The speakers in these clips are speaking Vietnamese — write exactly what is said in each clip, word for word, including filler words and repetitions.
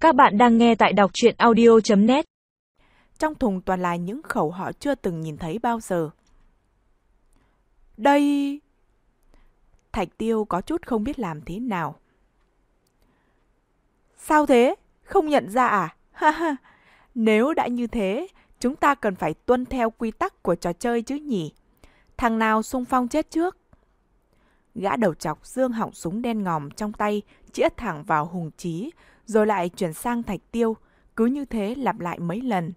Các bạn đang nghe tại đọc truyện audio chấm net. Trong thùng toàn là những khẩu họ chưa từng nhìn thấy bao giờ. Đây... Thạch Tiêu có chút không biết làm thế nào. Sao thế? Không nhận ra à? Ha ha. Nếu đã như thế, chúng ta cần phải tuân theo quy tắc của trò chơi chứ nhỉ? Thằng nào xung phong chết trước? Gã đầu trọc giương họng súng đen ngòm trong tay, chĩa thẳng vào Hùng Chí, rồi lại chuyển sang Thạch Tiêu, cứ như thế lặp lại mấy lần.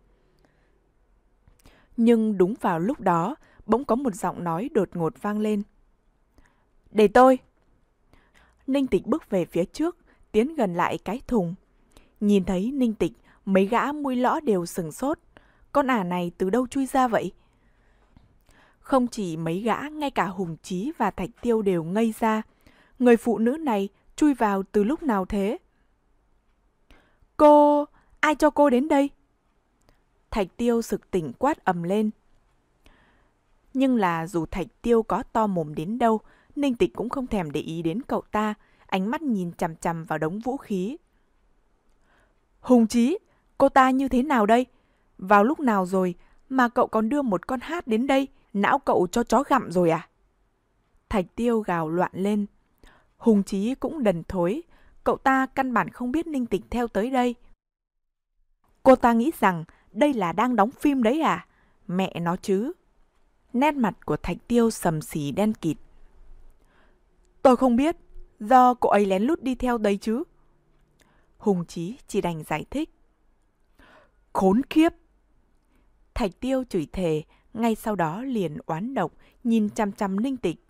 Nhưng đúng vào lúc đó, bỗng có một giọng nói đột ngột vang lên. Để tôi! Ninh Tịch bước về phía trước, tiến gần lại cái thùng. Nhìn thấy Ninh Tịch, mấy gã mũi lõ đều sừng sốt. Con ả này từ đâu chui ra vậy? Không chỉ mấy gã, ngay cả Hùng Chí và Thạch Tiêu đều ngây ra. Người phụ nữ này chui vào từ lúc nào thế? Cô... ai cho cô đến đây? Thạch Tiêu sực tỉnh quát ầm lên. Nhưng là dù Thạch Tiêu có to mồm đến đâu, Ninh Tịch cũng không thèm để ý đến cậu ta, ánh mắt nhìn chằm chằm vào đống vũ khí. Hùng Chí, cô ta như thế nào đây? Vào lúc nào rồi mà cậu còn đưa một con hát đến đây? Não cậu cho chó gặm rồi à? Thạch Tiêu gào loạn lên. Hùng Chí cũng đần thối, cậu ta căn bản không biết Ninh Tịch theo tới đây. Cô ta nghĩ rằng đây là đang đóng phim đấy à? Mẹ nó chứ. Nét mặt của Thạch Tiêu sầm xì đen kịt. Tôi không biết, do cô ấy lén lút đi theo đấy chứ. Hùng Chí chỉ đành giải thích. Khốn kiếp! Thạch Tiêu chửi thề, ngay sau đó liền oán độc, nhìn chằm chằm Ninh Tịch.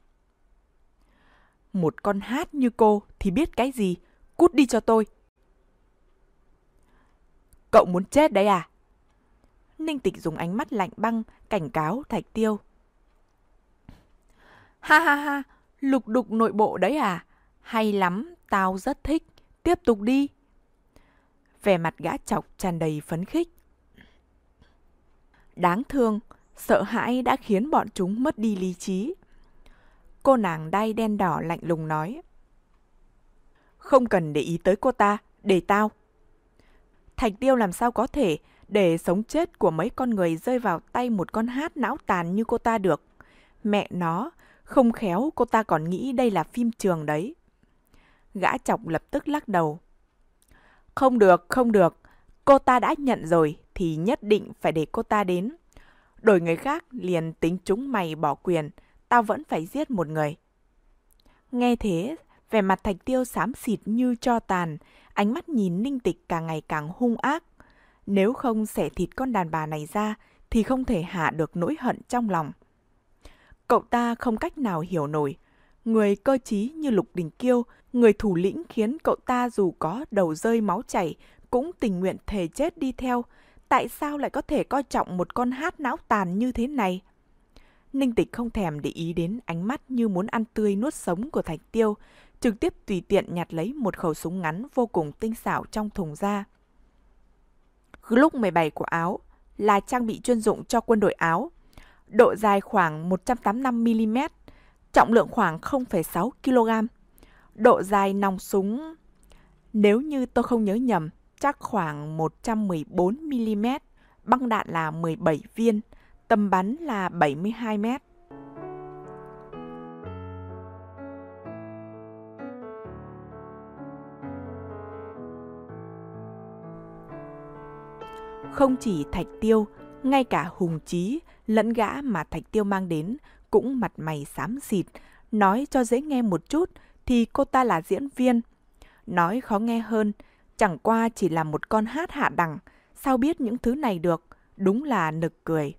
Một con hát như cô thì biết cái gì, cút đi cho tôi. Cậu muốn chết đấy à? Ninh Tịch dùng ánh mắt lạnh băng, cảnh cáo Thạch Tiêu. Ha ha ha, lục đục nội bộ đấy à? Hay lắm, tao rất thích, tiếp tục đi. Vẻ mặt gã chọc tràn đầy phấn khích. Đáng thương, sợ hãi đã khiến bọn chúng mất đi lý trí. Cô nàng đai đen đỏ lạnh lùng nói. Không cần để ý tới cô ta, để tao. Thạch Tiêu làm sao có thể để sống chết của mấy con người rơi vào tay một con hát não tàn như cô ta được. Mẹ nó, không khéo cô ta còn nghĩ đây là phim trường đấy. Gã chọc lập tức lắc đầu. Không được, không được. Cô ta đã nhận rồi thì nhất định phải để cô ta đến. Đổi người khác liền tính chúng mày bỏ quyền, tao vẫn phải giết một người. Nghe thế, vẻ mặt Thạch Tiêu xám xịt như tro tàn, ánh mắt nhìn Ninh Tịch càng ngày càng hung ác. Nếu không xẻ thịt con đàn bà này ra thì không thể hạ được nỗi hận trong lòng. Cậu ta không cách nào hiểu nổi. Người cơ trí như Lục Đình Kiêu, người thủ lĩnh khiến cậu ta dù có đầu rơi máu chảy cũng tình nguyện thề chết đi theo. Tại sao lại có thể coi trọng một con hát não tàn như thế này? Ninh Tịch không thèm để ý đến ánh mắt như muốn ăn tươi nuốt sống của Thạch Tiêu, trực tiếp tùy tiện nhặt lấy một khẩu súng ngắn vô cùng tinh xảo trong thùng ra. Glock mười bảy của Áo là trang bị chuyên dụng cho quân đội Áo. Độ dài khoảng một trăm tám mươi lăm mi-li-mét, trọng lượng khoảng không phẩy sáu ki lô gam. Độ dài nòng súng, nếu như tôi không nhớ nhầm, chắc khoảng một trăm mười bốn mi-li-mét, băng đạn là mười bảy viên, tầm bắn là bảy mươi hai mét. Không chỉ Thạch Tiêu, ngay cả Hùng Chí lẫn gã mà Thạch Tiêu mang đến cũng mặt mày xám xịt. Nói cho dễ nghe một chút thì cô ta là diễn viên. Nói khó nghe hơn, chẳng qua chỉ là một con hát hạ đẳng, sao biết những thứ này được, đúng là nực cười.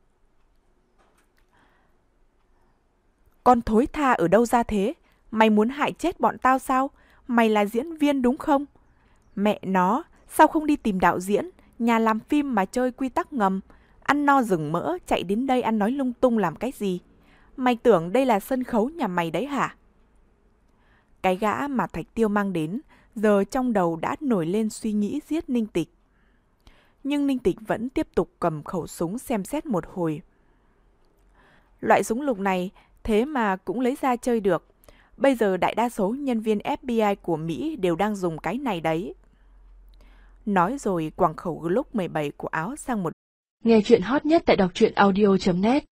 Con thối tha ở đâu ra thế? Mày muốn hại chết bọn tao sao? Mày là diễn viên đúng không? Mẹ nó, sao không đi tìm đạo diễn, nhà làm phim mà chơi quy tắc ngầm? Ăn no rừng mỡ, chạy đến đây ăn nói lung tung làm cái gì? Mày tưởng đây là sân khấu nhà mày đấy hả? Cái gã mà Thạch Tiêu mang đến, giờ trong đầu đã nổi lên suy nghĩ giết Ninh Tịch. Nhưng Ninh Tịch vẫn tiếp tục cầm khẩu súng xem xét một hồi. Loại súng lục này thế mà cũng lấy ra chơi được. Bây giờ đại đa số nhân viên ép bê i của Mỹ đều đang dùng cái này đấy. Nói rồi quàng khẩu Glock mười bảy của áo sang một. Nghe chuyện hot nhất tại đọc truyện audio chấm net